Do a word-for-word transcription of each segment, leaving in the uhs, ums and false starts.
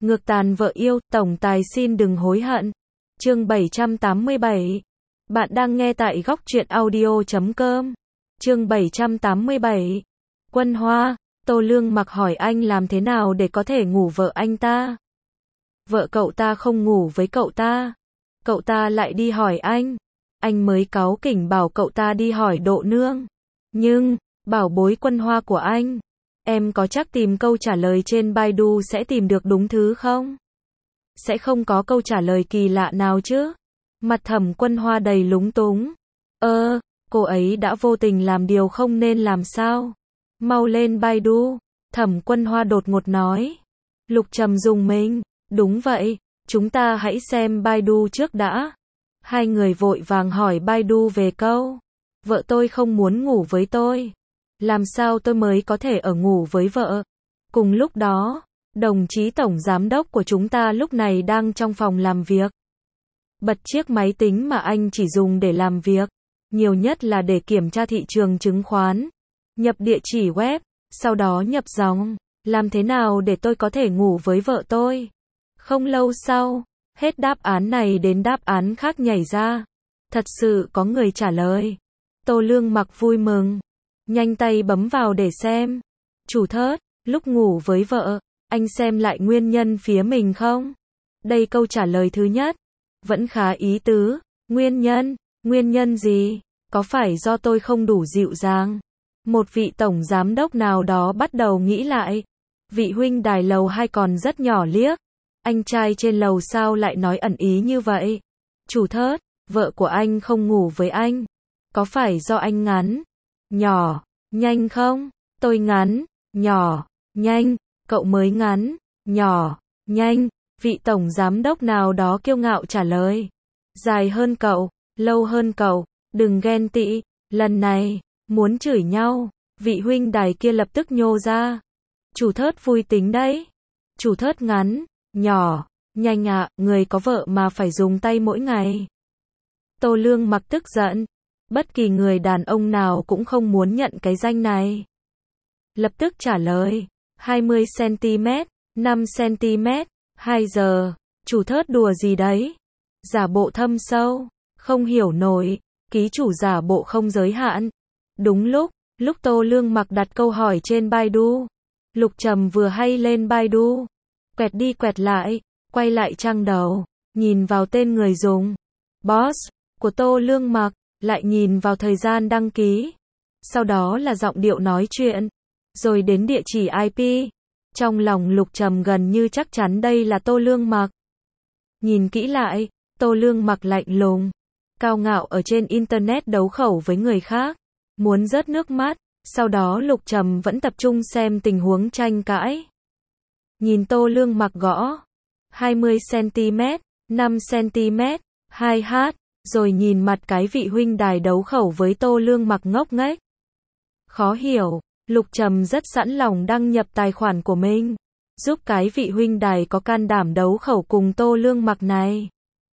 Ngược tàn vợ yêu, tổng tài xin đừng hối hận. Chương bảy trăm tám mươi bảy. Bạn đang nghe tại góc truyện audio chấm com. Chương bảy trăm tám mươi bảy. Quân Hoa, Tô Lương Mặc hỏi anh làm thế nào để có thể ngủ vợ anh ta. Vợ cậu ta không ngủ với cậu ta. Cậu ta lại đi hỏi anh. Anh mới cáu kỉnh bảo cậu ta đi hỏi Độ Nương. Nhưng, bảo bối Quân Hoa của anh, em có chắc tìm câu trả lời trên Baidu sẽ tìm được đúng thứ không? Sẽ không có câu trả lời kỳ lạ nào chứ? Mặt Thẩm Quân Hoa đầy lúng túng. Ơ, cô ấy đã vô tình làm điều không nên làm sao? Mau lên Baidu, Thẩm Quân Hoa đột ngột nói. Lục Trầm rùng mình. Đúng vậy, chúng ta hãy xem Baidu trước đã. Hai người vội vàng hỏi Baidu về câu. Vợ tôi không muốn ngủ với tôi. Làm sao tôi mới có thể ở ngủ với vợ? Cùng lúc đó, đồng chí tổng giám đốc của chúng ta lúc này đang trong phòng làm việc. Bật chiếc máy tính mà anh chỉ dùng để làm việc, nhiều nhất là để kiểm tra thị trường chứng khoán. Nhập địa chỉ web, sau đó nhập dòng. Làm thế nào để tôi có thể ngủ với vợ tôi? Không lâu sau, hết đáp án này đến đáp án khác nhảy ra. Thật sự có người trả lời. Tô Lương Mặc vui mừng, nhanh tay bấm vào để xem. Chủ thớt, lúc ngủ với vợ, anh xem lại nguyên nhân phía mình không? Đây câu trả lời thứ nhất. Vẫn khá ý tứ. Nguyên nhân? Nguyên nhân gì? Có phải do tôi không đủ dịu dàng? Một vị tổng giám đốc nào đó bắt đầu nghĩ lại. Vị huynh đài lầu hai còn rất nhỏ liếc. Anh trai trên lầu sao lại nói ẩn ý như vậy? Chủ thớt, vợ của anh không ngủ với anh. Có phải do anh ngắn, nhỏ, nhanh không? Tôi ngắn, nhỏ, nhanh, cậu mới ngắn, nhỏ, nhanh. Vị tổng giám đốc nào đó kiêu ngạo trả lời. Dài hơn cậu, lâu hơn cậu, đừng ghen tị. Lần này, muốn chửi nhau, vị huynh đài kia lập tức nhô ra. Chủ thớt vui tính đấy. Chủ thớt ngắn, nhỏ, nhanh ạ, à, người có vợ mà phải dùng tay mỗi ngày. Tô Lương Mặc tức giận. Bất kỳ người đàn ông nào cũng không muốn nhận cái danh này. Lập tức trả lời. hai mươi xăng-ti-mét, năm xăng-ti-mét, hai giờ. Chủ thớt đùa gì đấy? Giả bộ thâm sâu. Không hiểu nổi. Ký chủ giả bộ không giới hạn. Đúng lúc, lúc Tô Lương Mặc đặt câu hỏi trên Baidu. Lục Trầm vừa hay lên Baidu. Quẹt đi quẹt lại, quay lại trang đầu. Nhìn vào tên người dùng. Boss, của Tô Lương Mặc. Lại nhìn vào thời gian đăng ký. Sau đó là giọng điệu nói chuyện. Rồi đến địa chỉ i pê. Trong lòng Lục Trầm gần như chắc chắn đây là Tô Lương Mặc. Nhìn kỹ lại, Tô Lương Mặc lạnh lùng, cao ngạo ở trên internet đấu khẩu với người khác. Muốn rớt nước mắt. Sau đó Lục Trầm vẫn tập trung xem tình huống tranh cãi. Nhìn Tô Lương Mặc gõ. hai mươi xăng-ti-mét, năm xăng-ti-mét, hai hát. Rồi nhìn mặt cái vị huynh đài đấu khẩu với Tô Lương Mặc ngốc nghếch. Khó hiểu, Lục Trầm rất sẵn lòng đăng nhập tài khoản của mình, giúp cái vị huynh đài có can đảm đấu khẩu cùng Tô Lương Mặc này.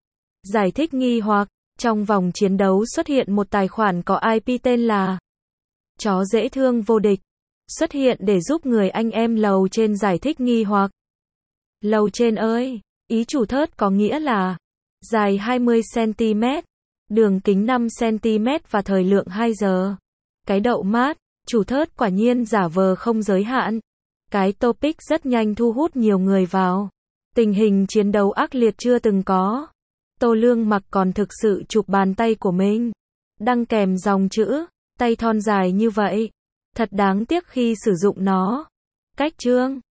Giải thích nghi hoặc, trong vòng chiến đấu xuất hiện một tài khoản có i pê tên là Chó dễ thương vô địch, xuất hiện để giúp người anh em lầu trên giải thích nghi hoặc. Lầu trên ơi, ý chủ thớt có nghĩa là dài hai mươi xăng-ti-mét, đường kính năm xăng-ti-mét và thời lượng hai giờ. Cái đậu mát, chủ thớt quả nhiên giả vờ không giới hạn. Cái topic rất nhanh thu hút nhiều người vào. Tình hình chiến đấu ác liệt chưa từng có. Tô Lương Mặc còn thực sự chụp bàn tay của mình, đăng kèm dòng chữ, tay thon dài như vậy. Thật đáng tiếc khi sử dụng nó. Cách chương